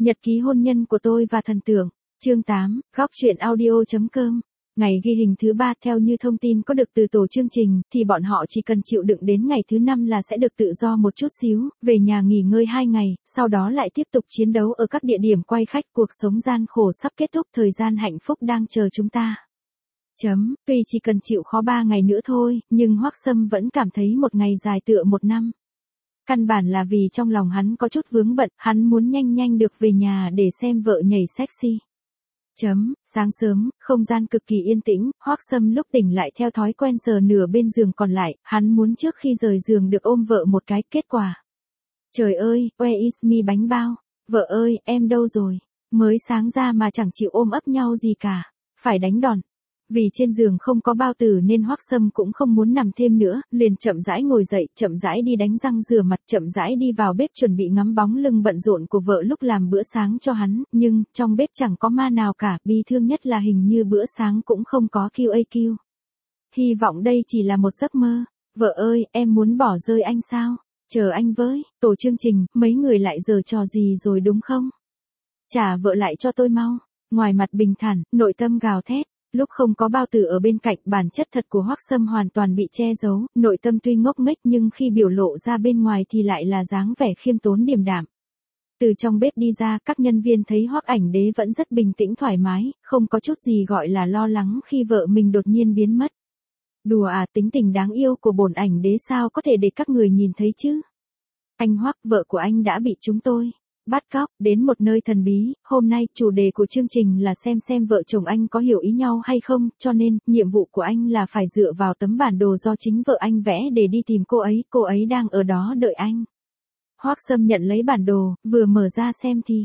Nhật ký hôn nhân của tôi và thần tượng. Chương 8, góc truyện audio.com. Ngày ghi hình thứ 3 theo như thông tin có được từ tổ chương trình, thì bọn họ chỉ cần chịu đựng đến ngày thứ 5 là sẽ được tự do một chút xíu, về nhà nghỉ ngơi 2 ngày, sau đó lại tiếp tục chiến đấu ở các địa điểm quay khách. Cuộc sống gian khổ sắp kết thúc, thời gian hạnh phúc đang chờ chúng ta. Tuy chỉ cần chịu khó 3 ngày nữa thôi, nhưng Hoắc Sâm vẫn cảm thấy một ngày dài tựa một năm. Căn bản là vì trong lòng hắn có chút vướng bận, hắn muốn nhanh nhanh được về nhà để xem vợ nhảy sexy. Sáng sớm, không gian cực kỳ yên tĩnh, Hoắc Sâm lúc tỉnh lại theo thói quen sờ nửa bên giường còn lại, hắn muốn trước khi rời giường được ôm vợ một cái. Kết quả, trời ơi, where is me bánh bao, vợ ơi, em đâu rồi, mới sáng ra mà chẳng chịu ôm ấp nhau gì cả, phải đánh đòn. Vì trên giường không có bao tử nên Hoắc Sâm cũng không muốn nằm thêm nữa, liền chậm rãi ngồi dậy, chậm rãi đi đánh răng rửa mặt, chậm rãi đi vào bếp chuẩn bị ngắm bóng lưng bận rộn của vợ lúc làm bữa sáng cho hắn, nhưng trong bếp chẳng có ma nào cả, bi thương nhất là hình như bữa sáng cũng không có QAQ. Hy vọng đây chỉ là một giấc mơ. Vợ ơi, em muốn bỏ rơi anh sao? Chờ anh với, tổ chương trình, mấy người lại giở trò gì rồi đúng không? Trả vợ lại cho tôi mau. Ngoài mặt bình thản, nội tâm gào thét. Lúc không có bao tử ở bên cạnh, bản chất thật của Hoắc Sâm hoàn toàn bị che giấu, nội tâm tuy ngốc nghếch nhưng khi biểu lộ ra bên ngoài thì lại là dáng vẻ khiêm tốn điềm đạm. Từ trong bếp đi ra, các nhân viên thấy Hoắc Ảnh Đế vẫn rất bình tĩnh thoải mái, không có chút gì gọi là lo lắng khi vợ mình đột nhiên biến mất. Đùa à, tính tình đáng yêu của bổn ảnh đế sao có thể để các người nhìn thấy chứ? Anh Hoắc, vợ của anh đã bị chúng tôi bắt cóc, đến một nơi thần bí. Hôm nay, chủ đề của chương trình là xem vợ chồng anh có hiểu ý nhau hay không, cho nên, nhiệm vụ của anh là phải dựa vào tấm bản đồ do chính vợ anh vẽ để đi tìm cô ấy đang ở đó đợi anh. Hoắc Sâm nhận lấy bản đồ, vừa mở ra xem thì...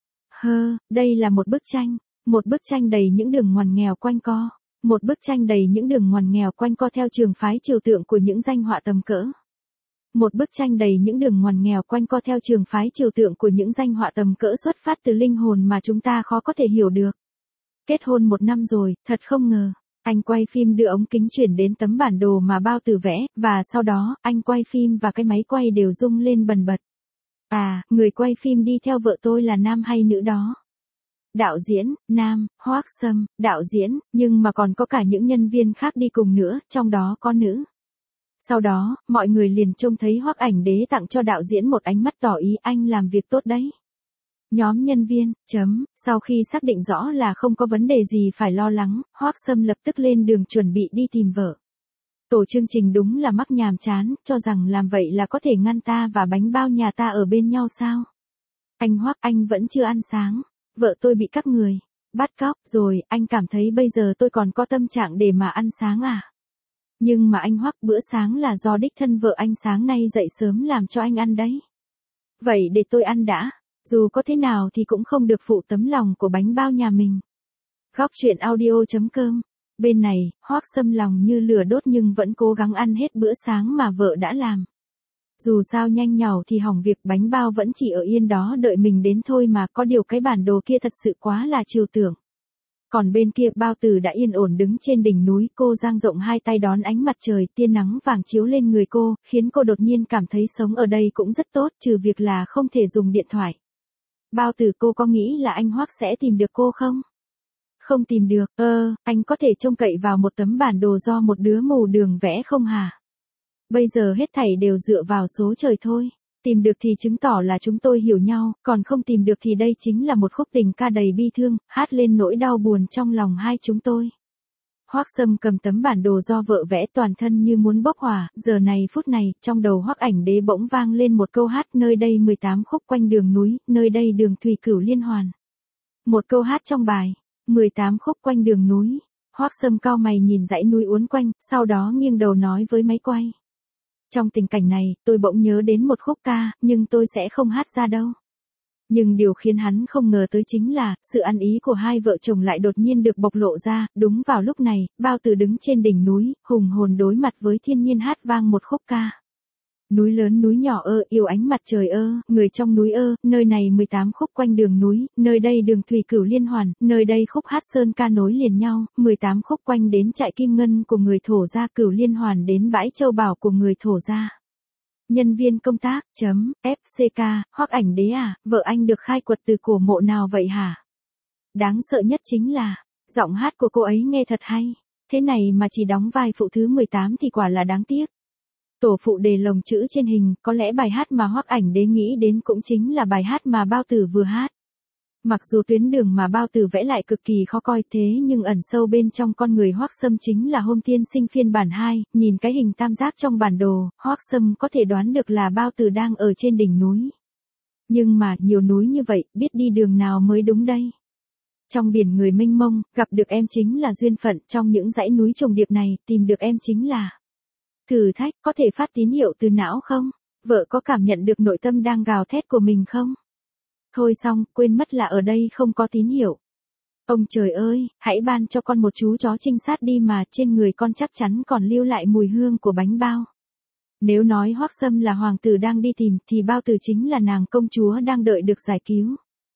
đây là một bức tranh đầy những đường ngoằn nghèo quanh co. Một bức tranh đầy những đường ngoằn nghèo quanh co theo trường phái trừu tượng của những danh họa tầm cỡ. Một bức tranh đầy những đường ngoằn nghèo quanh co theo trường phái trừu tượng của những danh họa tầm cỡ xuất phát từ linh hồn mà chúng ta khó có thể hiểu được. Kết hôn 1 năm rồi, thật không ngờ. Anh quay phim đưa ống kính chuyển đến tấm bản đồ mà bao tử vẽ, và sau đó, anh quay phim và cái máy quay đều rung lên bần bật. À, người quay phim đi theo vợ tôi là nam hay nữ đó? Đạo diễn, nam, Hoắc Sâm, đạo diễn, nhưng mà còn có cả những nhân viên khác đi cùng nữa, trong đó có nữ. Sau đó, mọi người liền trông thấy Hoắc Ảnh Đế tặng cho đạo diễn một ánh mắt tỏ ý anh làm việc tốt đấy. Nhóm nhân viên, sau khi xác định rõ là không có vấn đề gì phải lo lắng, Hoắc Sâm lập tức lên đường chuẩn bị đi tìm vợ. Tổ chương trình đúng là mắc nhàm chán, cho rằng làm vậy là có thể ngăn ta và bánh bao nhà ta ở bên nhau sao? Anh Hoắc, anh vẫn chưa ăn sáng. Vợ tôi bị các người bắt cóc rồi, anh cảm thấy bây giờ tôi còn có tâm trạng để mà ăn sáng à? Nhưng mà anh Hoắc, bữa sáng là do đích thân vợ anh sáng nay dậy sớm làm cho anh ăn đấy. Vậy để tôi ăn đã, dù có thế nào thì cũng không được phụ tấm lòng của bánh bao nhà mình. Góc truyện audio.com. Bên này, Hoắc Sâm lòng như lửa đốt nhưng vẫn cố gắng ăn hết bữa sáng mà vợ đã làm. Dù sao nhanh nhảu thì hỏng việc, bánh bao vẫn chỉ ở yên đó đợi mình đến thôi mà, có điều cái bản đồ kia thật sự quá là trừu tượng. Còn bên kia, bao tử đã yên ổn đứng trên đỉnh núi, cô dang rộng hai tay đón ánh mặt trời, tia nắng vàng chiếu lên người cô, khiến cô đột nhiên cảm thấy sống ở đây cũng rất tốt, trừ việc là không thể dùng điện thoại. Bao tử, cô có nghĩ là anh Hoắc sẽ tìm được cô không? Không tìm được, anh có thể trông cậy vào một tấm bản đồ do một đứa mù đường vẽ không hả? Bây giờ hết thảy đều dựa vào số trời thôi. Tìm được thì chứng tỏ là chúng tôi hiểu nhau, còn không tìm được thì đây chính là một khúc tình ca đầy bi thương, hát lên nỗi đau buồn trong lòng hai chúng tôi. Hoắc Sâm cầm tấm bản đồ do vợ vẽ, toàn thân như muốn bốc hỏa, giờ này phút này, trong đầu Hoắc Ảnh Đế bỗng vang lên một câu hát, nơi đây 18 khúc quanh đường núi, nơi đây đường thủy cửu liên hoàn. Một câu hát trong bài, 18 khúc quanh đường núi. Hoắc Sâm cau mày nhìn dãy núi uốn quanh, sau đó nghiêng đầu nói với máy quay. Trong tình cảnh này, tôi bỗng nhớ đến một khúc ca, nhưng tôi sẽ không hát ra đâu. Nhưng điều khiến hắn không ngờ tới chính là, sự ăn ý của hai vợ chồng lại đột nhiên được bộc lộ ra. Đúng vào lúc này, bao tử đứng trên đỉnh núi, hùng hồn đối mặt với thiên nhiên hát vang một khúc ca. Núi lớn núi nhỏ yêu ánh mặt trời người trong núi nơi này 18 khúc quanh đường núi, nơi đây đường thủy cửu liên hoàn, nơi đây khúc hát sơn ca nối liền nhau, 18 khúc quanh đến trại Kim Ngân của người Thổ gia, cửu liên hoàn đến bãi châu bảo của người Thổ gia. Nhân viên công tác, FCK, Hoắc Ảnh Đế à, vợ anh được khai quật từ cổ mộ nào vậy hả? Đáng sợ nhất chính là, giọng hát của cô ấy nghe thật hay, thế này mà chỉ đóng vai phụ thứ 18 thì quả là đáng tiếc. Tổ phụ đề lồng chữ trên hình, có lẽ bài hát mà Hoắc Ảnh Đế nghĩ đến cũng chính là bài hát mà Bao Tử vừa hát. Mặc dù tuyến đường mà Bao Tử vẽ lại cực kỳ khó coi thế nhưng ẩn sâu bên trong con người Hoắc Sâm chính là Hôm Tiên Sinh phiên bản 2, nhìn cái hình tam giác trong bản đồ, Hoắc Sâm có thể đoán được là Bao Tử đang ở trên đỉnh núi. Nhưng mà, nhiều núi như vậy, biết đi đường nào mới đúng đây? Trong biển người mênh mông, gặp được em chính là duyên phận, trong những dãy núi trùng điệp này, tìm được em chính là thử thách. Có thể phát tín hiệu từ não không? Vợ có cảm nhận được nội tâm đang gào thét của mình không? Thôi xong, quên mất là ở đây không có tín hiệu. Ông trời ơi, hãy ban cho con một chú chó trinh sát đi mà, trên người con chắc chắn còn lưu lại mùi hương của bánh bao. Nếu nói Hoắc Sâm là hoàng tử đang đi tìm, thì Bao Tử chính là nàng công chúa đang đợi được giải cứu.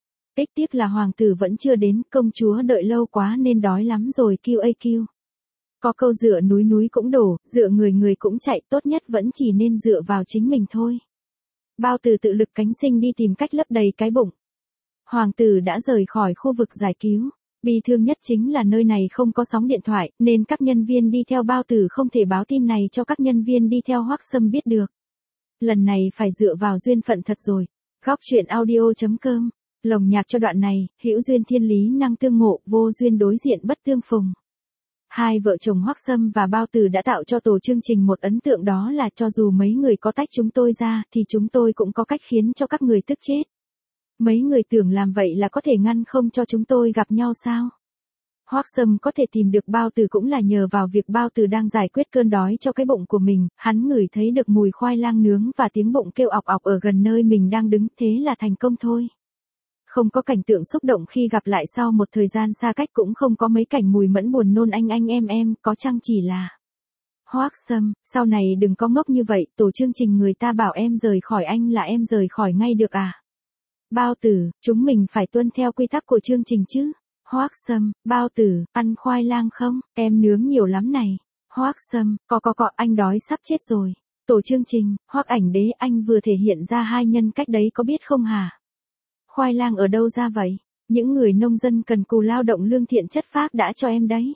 Tiếc là hoàng tử vẫn chưa đến, công chúa đợi lâu quá nên đói lắm rồi QAQ. Có câu dựa núi núi cũng đổ, dựa người người cũng chạy, tốt nhất vẫn chỉ nên dựa vào chính mình thôi. Bao Tử tự lực cánh sinh đi tìm cách lấp đầy cái bụng. Hoàng tử đã rời khỏi khu vực giải cứu. Bi thương nhất chính là nơi này không có sóng điện thoại, nên các nhân viên đi theo Bao Tử không thể báo tin này cho các nhân viên đi theo Hoắc Sâm biết được. Lần này phải dựa vào duyên phận thật rồi. Góc truyện audio.com. Lồng nhạc cho đoạn này, hữu duyên thiên lý năng tương ngộ, vô duyên đối diện bất tương phùng. Hai vợ chồng Hoắc Sâm và Bao Tử đã tạo cho tổ chương trình một ấn tượng, đó là cho dù mấy người có tách chúng tôi ra, thì chúng tôi cũng có cách khiến cho các người tức chết. Mấy người tưởng làm vậy là có thể ngăn không cho chúng tôi gặp nhau sao? Hoắc Sâm có thể tìm được Bao Tử cũng là nhờ vào việc Bao Tử đang giải quyết cơn đói cho cái bụng của mình, hắn ngửi thấy được mùi khoai lang nướng và tiếng bụng kêu ọc ọc ở gần nơi mình đang đứng, thế là thành công thôi. Không có cảnh tượng xúc động khi gặp lại sau một thời gian xa cách, cũng không có mấy cảnh mùi mẫn buồn nôn anh em, có chăng chỉ là Hoắc Sâm, sau này đừng có ngốc như vậy, tổ chương trình người ta bảo em rời khỏi anh là em rời khỏi ngay được à? Bao Tử, chúng mình phải tuân theo quy tắc của chương trình chứ? Hoắc Sâm, Bao Tử, ăn khoai lang không? Em nướng nhiều lắm này. Hoắc Sâm, có, anh đói sắp chết rồi. Tổ chương trình, Hoắc Ảnh Đế, anh vừa thể hiện ra hai nhân cách đấy có biết không hả? Khoai lang ở đâu ra vậy? Những người nông dân cần cù lao động lương thiện chất phác đã cho em đấy.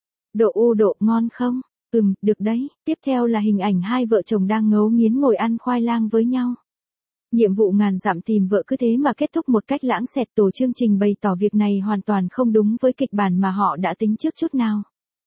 Độ ngon không? Được đấy. Tiếp theo là hình ảnh hai vợ chồng đang ngấu nghiến ngồi ăn khoai lang với nhau. Nhiệm vụ ngàn dặm tìm vợ cứ thế mà kết thúc một cách lãng xẹt. Tổ chương trình bày tỏ việc này hoàn toàn không đúng với kịch bản mà họ đã tính trước chút nào.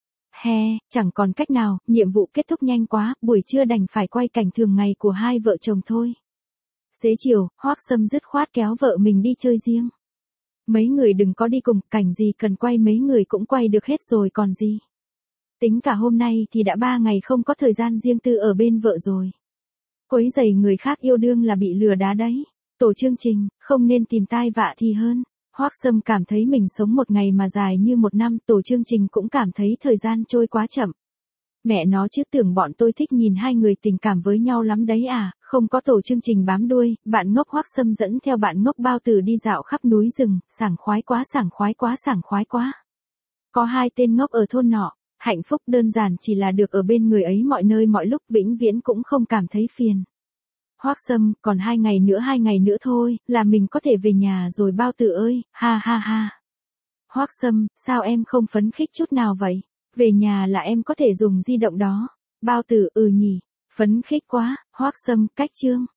Chẳng còn cách nào, nhiệm vụ kết thúc nhanh quá, buổi trưa đành phải quay cảnh thường ngày của hai vợ chồng thôi. Xế chiều, Hoắc Sâm dứt khoát kéo vợ mình đi chơi riêng. Mấy người đừng có đi cùng, cảnh gì cần quay mấy người cũng quay được hết rồi còn gì. Tính cả hôm nay thì đã 3 ngày không có thời gian riêng tư ở bên vợ rồi. Quấy rầy người khác yêu đương là bị lừa đá đấy. Tổ chương trình, không nên tìm tai vạ thì hơn. Hoắc Sâm cảm thấy mình sống một ngày mà dài như một năm, tổ chương trình cũng cảm thấy thời gian trôi quá chậm. Mẹ nó chứ, tưởng bọn tôi thích nhìn hai người tình cảm với nhau lắm đấy à? Không có tổ chương trình bám đuôi, bạn ngốc Hoắc Sâm dẫn theo bạn ngốc Bao Tử đi dạo khắp núi rừng, sảng khoái quá. Có hai tên ngốc ở thôn nọ, hạnh phúc đơn giản chỉ là được ở bên người ấy mọi nơi mọi lúc, vĩnh viễn cũng không cảm thấy phiền. Hoắc Sâm, còn 2 ngày nữa thôi, là mình có thể về nhà rồi Bao Tử ơi, ha. Hoắc Sâm, sao em không phấn khích chút nào vậy? Về nhà là em có thể dùng di động đó. Bao Tử, nhỉ, phấn khích quá. Hoắc Sâm, cách chương.